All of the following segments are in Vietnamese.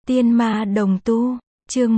Tiên ma đồng tu, chương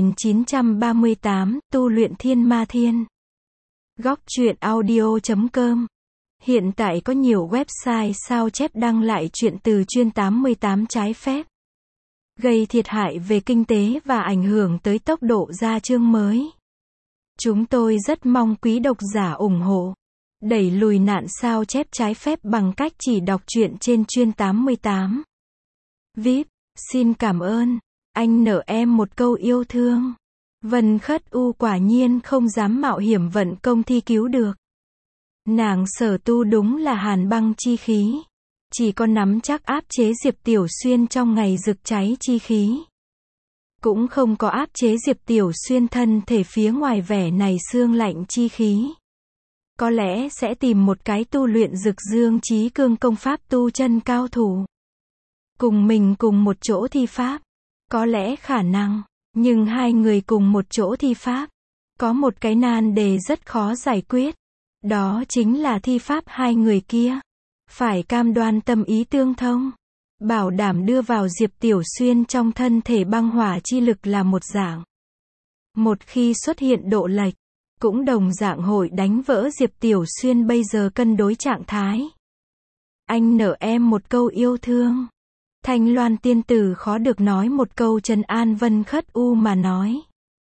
1938, tu luyện thiên ma thiên. Góc truyện audio.com. Hiện tại có nhiều website sao chép đăng lại truyện từ chuyên 88 trái phép, gây thiệt hại về kinh tế và ảnh hưởng tới tốc độ ra chương mới. Chúng tôi rất mong quý độc giả ủng hộ, đẩy lùi nạn sao chép trái phép bằng cách chỉ đọc truyện trên chuyên 88. VIP, xin cảm ơn. Anh nợ em một câu yêu thương. Vân Khất U quả nhiên không dám mạo hiểm vận công thi cứu được. Nàng sở tu đúng là hàn băng chi khí. Chỉ có nắm chắc áp chế Diệp Tiểu Xuyên trong ngày rực cháy chi khí. Cũng không có áp chế Diệp Tiểu Xuyên thân thể phía ngoài vẻ này xương lạnh chi khí. Có lẽ sẽ tìm một cái tu luyện rực dương chí cương công pháp tu chân cao thủ. Cùng mình cùng một chỗ thi pháp. Có lẽ khả năng, nhưng hai người cùng một chỗ thi pháp. Có một cái nan đề rất khó giải quyết. Đó chính là thi pháp hai người kia. Phải cam đoan tâm ý tương thông. Bảo đảm đưa vào Diệp Tiểu Xuyên trong thân thể băng hỏa chi lực là một dạng. Một khi xuất hiện độ lệch, cũng đồng dạng hội đánh vỡ Diệp Tiểu Xuyên bây giờ cân đối trạng thái. Anh nợ em một câu yêu thương. Thanh Loan tiên tử khó được nói một câu trấn an Vân Khất U mà nói.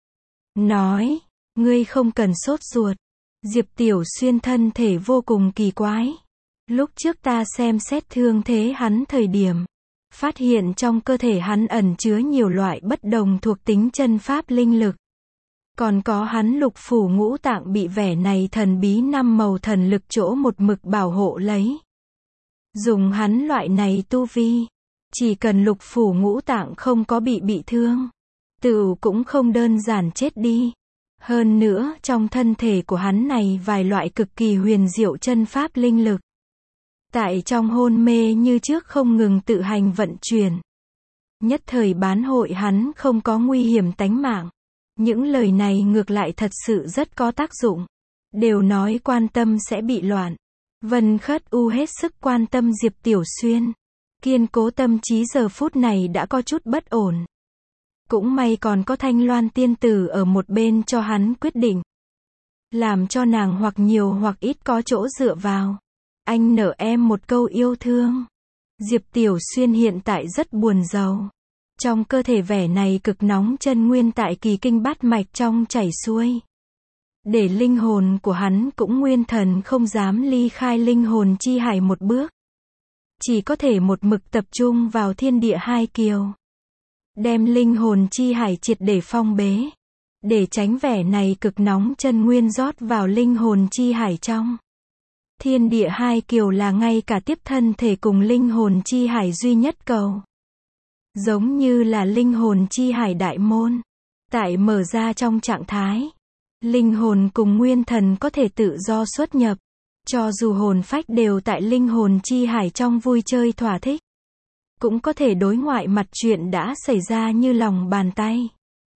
Nói, ngươi không cần sốt ruột. Diệp Tiểu Xuyên thân thể vô cùng kỳ quái. Lúc trước ta xem xét thương thế hắn thời điểm, phát hiện trong cơ thể hắn ẩn chứa nhiều loại bất đồng thuộc tính chân pháp linh lực. Còn có hắn lục phủ ngũ tạng bị vẻ này thần bí năm màu thần lực chỗ một mực bảo hộ lấy. Dùng hắn loại này tu vi, chỉ cần lục phủ ngũ tạng không có bị thương, tựu cũng không đơn giản chết đi. Hơn nữa, trong thân thể của hắn này vài loại cực kỳ huyền diệu chân pháp linh lực. Tại trong hôn mê như trước không ngừng tự hành vận chuyển. Nhất thời bán hội hắn không có nguy hiểm tánh mạng. Những lời này ngược lại thật sự rất có tác dụng. Đều nói quan tâm sẽ bị loạn. Vân Khất U hết sức quan tâm Diệp Tiểu Xuyên. Kiên cố tâm trí giờ phút này đã có chút bất ổn. Cũng may còn có Thanh Loan tiên tử ở một bên cho hắn quyết định. Làm cho nàng hoặc nhiều hoặc ít có chỗ dựa vào. Anh nợ em một câu yêu thương. Diệp Tiểu Xuyên hiện tại rất buồn rầu. Trong cơ thể vẻ này cực nóng chân nguyên tại kỳ kinh bát mạch trong chảy xuôi. Để linh hồn của hắn cũng nguyên thần không dám ly khai linh hồn chi hải một bước. Chỉ có thể một mực tập trung vào thiên địa hai kiều. Đem linh hồn chi hải triệt để phong bế. Để tránh vẻ này cực nóng chân nguyên rót vào linh hồn chi hải trong. Thiên địa hai kiều là ngay cả tiếp thân thể cùng linh hồn chi hải duy nhất cầu. Giống như là linh hồn chi hải đại môn. Tại mở ra trong trạng thái. Linh hồn cùng nguyên thần có thể tự do xuất nhập. Cho dù hồn phách đều tại linh hồn chi hải trong vui chơi thỏa thích. Cũng có thể đối ngoại mặt chuyện đã xảy ra như lòng bàn tay.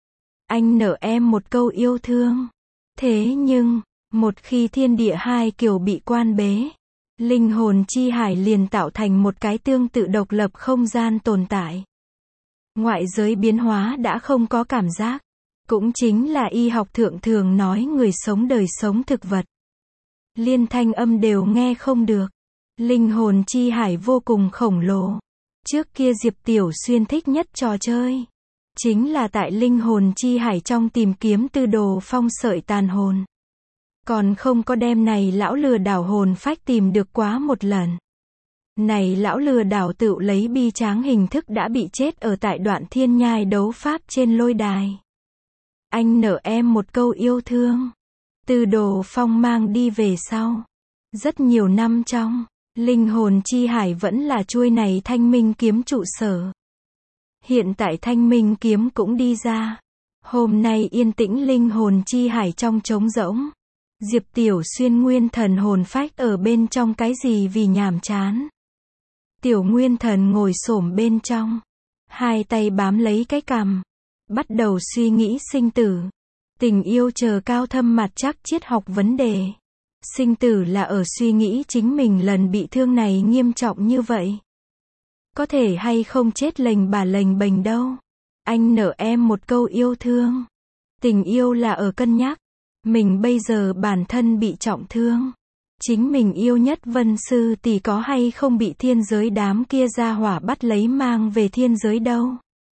Anh nợ em một câu yêu thương. Thế nhưng, một khi thiên địa hai kiều bị quan bế, linh hồn chi hải liền tạo thành một cái tương tự độc lập không gian tồn tại. Ngoại giới biến hóa đã không có cảm giác. Cũng chính là y học thượng thường nói người sống đời sống thực vật. Liên thanh âm đều nghe không được. Linh hồn chi hải vô cùng khổng lồ. Trước kia Diệp Tiểu Xuyên thích nhất trò chơi. Chính là tại linh hồn chi hải trong tìm kiếm tư đồ phong sợi tàn hồn. Còn không có đem này lão lừa đảo hồn phách tìm được quá một lần. Này lão lừa đảo tự lấy bi tráng hình thức đã bị chết ở tại đoạn thiên nhai đấu pháp trên lôi đài. Anh nợ em một câu yêu thương. Tư đồ phong mang đi về sau. Rất nhiều năm trong, linh hồn chi hải vẫn là chuôi này thanh minh kiếm trụ sở. Hiện tại thanh minh kiếm cũng đi ra. Hôm nay yên tĩnh linh hồn chi hải trong trống rỗng. Diệp Tiểu Xuyên nguyên thần hồn phách ở bên trong cái gì vì nhàm chán. Tiểu nguyên thần ngồi xổm bên trong. Hai tay bám lấy cái cằm. Bắt đầu suy nghĩ sinh tử. Tình yêu chờ cao thâm mặt chắc triết học vấn đề. Sinh tử là ở suy nghĩ chính mình lần bị thương này nghiêm trọng như vậy. Có thể hay không chết lềnh bà lềnh bềnh đâu. Anh nợ em một câu yêu thương. Tình yêu là ở cân nhắc. Mình bây giờ bản thân bị trọng thương. Chính mình yêu nhất Vân sư tỷ có hay không bị thiên giới đám kia ra hỏa bắt lấy mang về thiên giới đâu.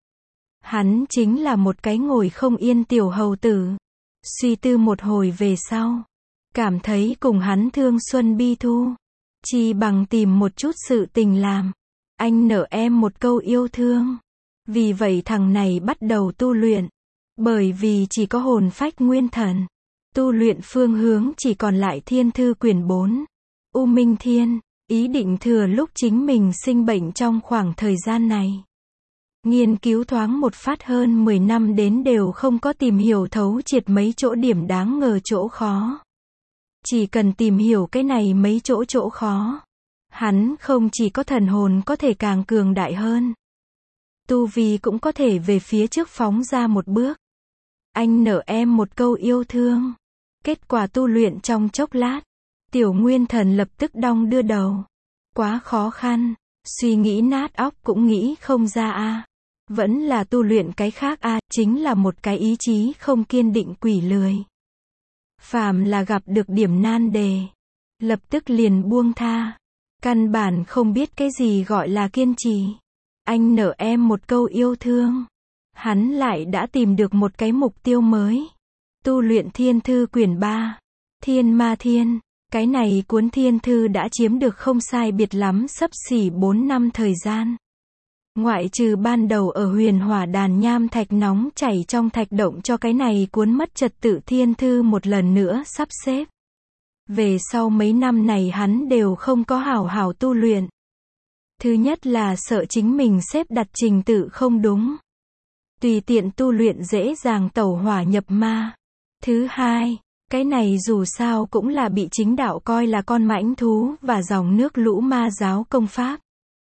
Hắn chính là một cái ngồi không yên tiểu hầu tử. Suy tư một hồi về sau, cảm thấy cùng hắn thương xuân bi thu, chỉ bằng tìm một chút sự tình làm. Anh nợ em một câu yêu thương. Vì vậy thằng này bắt đầu tu luyện. Bởi vì chỉ có hồn phách nguyên thần. Tu luyện phương hướng chỉ còn lại Thiên Thư quyển 4. U Minh Thiên, ý định thừa lúc chính mình sinh bệnh trong khoảng thời gian này. Nghiên cứu thoáng một phát hơn 10 năm đến đều không có tìm hiểu thấu triệt mấy chỗ điểm đáng ngờ chỗ khó. Chỉ cần tìm hiểu cái này mấy chỗ khó. Hắn không chỉ có thần hồn có thể càng cường đại hơn. Tu vi cũng có thể về phía trước phóng ra một bước. Anh nợ em một câu yêu thương. Kết quả tu luyện trong chốc lát. Tiểu Nguyên Thần lập tức đong đưa đầu. Quá khó khăn. Suy nghĩ nát óc cũng nghĩ không ra a. Vẫn là tu luyện cái khác a, chính là một cái ý chí không kiên định quỷ lười. Phàm là gặp được điểm nan đề, lập tức liền buông tha. Căn bản không biết cái gì gọi là kiên trì. Anh nợ em một câu yêu thương. Hắn lại đã tìm được một cái mục tiêu mới. Tu luyện Thiên Thư quyển 3. Thiên Ma Thiên. Cái này cuốn Thiên Thư đã chiếm được không sai biệt lắm xấp xỉ 4 năm thời gian. Ngoại trừ ban đầu ở Huyền Hỏa Đàn nham thạch nóng chảy trong thạch động cho cái này cuốn mất trật tự Thiên Thư một lần nữa sắp xếp. Về sau mấy năm này hắn đều không có hảo hảo tu luyện. Thứ nhất là sợ chính mình xếp đặt trình tự không đúng. Tùy tiện tu luyện dễ dàng tẩu hỏa nhập ma. Thứ hai, cái này dù sao cũng là bị chính đạo coi là con mãnh thú và dòng nước lũ ma giáo công pháp.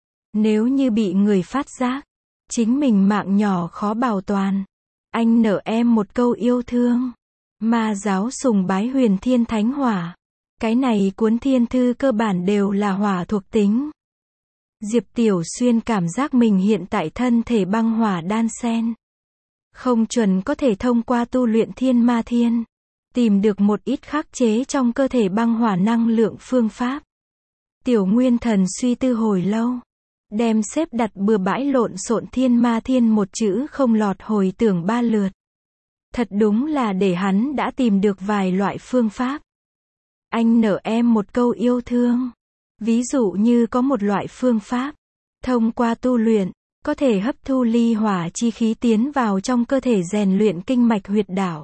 Nếu như bị người phát giác, chính mình mạng nhỏ khó bảo toàn. Anh nợ em một câu yêu thương. Ma giáo sùng bái Huyền Thiên Thánh Hỏa. Cái này cuốn Thiên Thư cơ bản đều là hỏa thuộc tính. Diệp Tiểu Xuyên cảm giác mình hiện tại thân thể băng hỏa đan xen. Không chuẩn có thể thông qua tu luyện Thiên Ma Thiên, tìm được một ít khắc chế trong cơ thể băng hỏa năng lượng phương pháp. Tiểu Nguyên Thần suy tư hồi lâu, đem xếp đặt bừa bãi lộn xộn Thiên Ma Thiên một chữ không lọt hồi tưởng 3 lượt. Thật đúng là để hắn đã tìm được vài loại phương pháp. Anh nợ em một câu yêu thương. Ví dụ như có một loại phương pháp, thông qua tu luyện, có thể hấp thu ly hỏa chi khí tiến vào trong cơ thể rèn luyện kinh mạch huyệt đạo.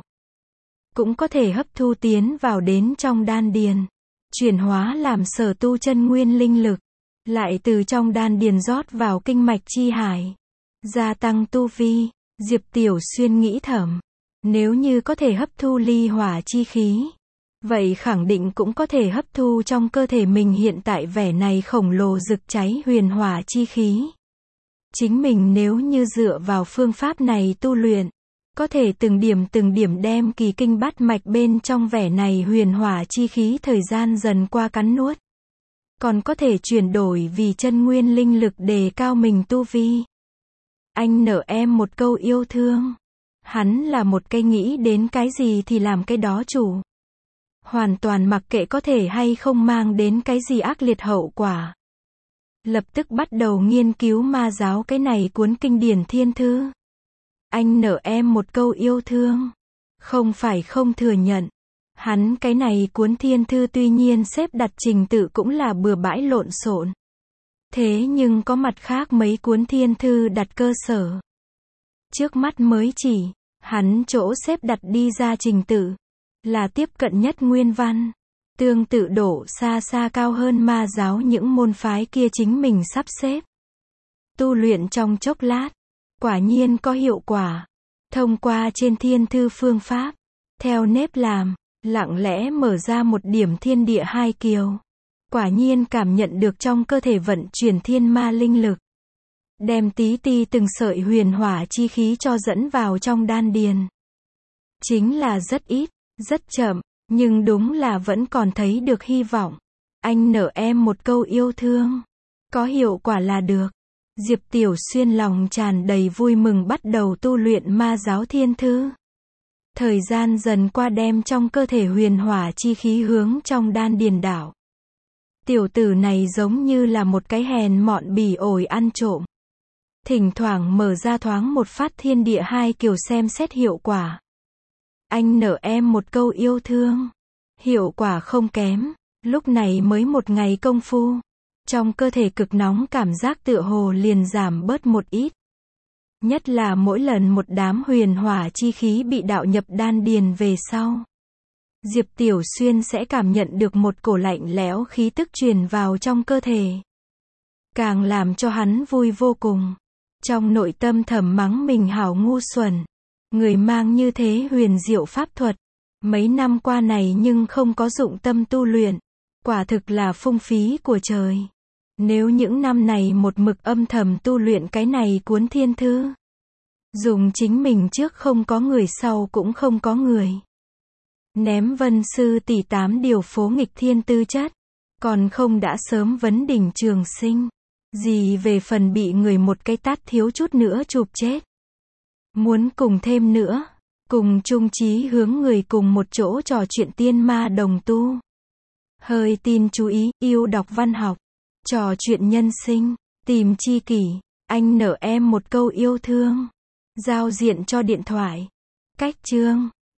Cũng có thể hấp thu tiến vào đến trong đan điền, chuyển hóa làm sở tu chân nguyên linh lực, lại từ trong đan điền rót vào kinh mạch chi hải, gia tăng tu vi. Diệp Tiểu Xuyên nghĩ thầm, nếu như có thể hấp thu ly hỏa chi khí, vậy khẳng định cũng có thể hấp thu trong cơ thể mình hiện tại vẻ này khổng lồ rực cháy huyền hỏa chi khí. Chính mình nếu như dựa vào phương pháp này tu luyện, có thể từng điểm đem kỳ kinh bát mạch bên trong vẻ này huyền hỏa chi khí thời gian dần qua cắn nuốt. Còn có thể chuyển đổi vì chân nguyên linh lực đề cao mình tu vi. Anh nợ em một câu yêu thương. Hắn là một cái nghĩ đến cái gì thì làm cái đó chủ. Hoàn toàn mặc kệ có thể hay không mang đến cái gì ác liệt hậu quả. Lập tức bắt đầu nghiên cứu ma giáo cái này cuốn kinh điển Thiên Thư. Anh nợ em một câu yêu thương. Không phải không thừa nhận. Hắn cái này cuốn Thiên Thư tuy nhiên xếp đặt trình tự cũng là bừa bãi lộn xộn. Thế nhưng có mặt khác mấy cuốn Thiên Thư đặt cơ sở. Trước mắt mới chỉ, hắn chỗ xếp đặt đi ra trình tự, là tiếp cận nhất nguyên văn. Tương tự độ xa xa cao hơn ma giáo những môn phái kia chính mình sắp xếp. Tu luyện trong chốc lát, quả nhiên có hiệu quả. Thông qua trên Thiên Thư phương pháp, theo nếp làm, lặng lẽ mở ra một điểm thiên địa hai kiều. Quả nhiên cảm nhận được trong cơ thể vận chuyển thiên ma linh lực. Đem tí ti từng sợi huyền hỏa chi khí cho dẫn vào trong đan điền. Chính là rất ít, rất chậm, nhưng đúng là vẫn còn thấy được hy vọng. Anh nợ em một câu yêu thương. Có hiệu quả là được. Diệp Tiểu Xuyên lòng tràn đầy vui mừng bắt đầu tu luyện ma giáo thiên thư. Thời gian dần qua đem trong cơ thể huyền hỏa chi khí hướng trong đan điền đảo. Tiểu tử này giống như là một cái hèn mọn bỉ ổi ăn trộm. Thỉnh thoảng mở ra thoáng một phát thiên địa hai kiều xem xét hiệu quả. Anh nợ em một câu yêu thương. Hiệu quả không kém. Lúc này mới một ngày công phu. Trong cơ thể cực nóng cảm giác tựa hồ liền giảm bớt một ít. Nhất là mỗi lần một đám huyền hỏa chi khí bị đạo nhập đan điền về sau. Diệp Tiểu Xuyên sẽ cảm nhận được một cổ lạnh lẽo khí tức truyền vào trong cơ thể. Càng làm cho hắn vui vô cùng. Trong nội tâm thầm mắng mình hảo ngu xuẩn. Người mang như thế huyền diệu pháp thuật. Mấy năm qua này nhưng không có dụng tâm tu luyện. Quả thực là phung phí của trời. Nếu những năm này một mực âm thầm tu luyện cái này cuốn thiên thư. Dùng chính mình trước không có người sau cũng không có người. Ném Vân sư tỷ 8 điều phố nghịch thiên tư chất. Còn không đã sớm vấn đỉnh trường sinh. Gì về phần bị người một cái tát thiếu chút nữa chụp chết. Muốn cùng thêm nữa. Cùng chung chí hướng người cùng một chỗ trò chuyện tiên ma đồng tu. Hơi tin chú ý, yêu đọc văn học. Trò chuyện nhân sinh. Tìm tri kỷ. Anh nợ em một câu yêu thương. Giao diện cho điện thoại. Cách chương.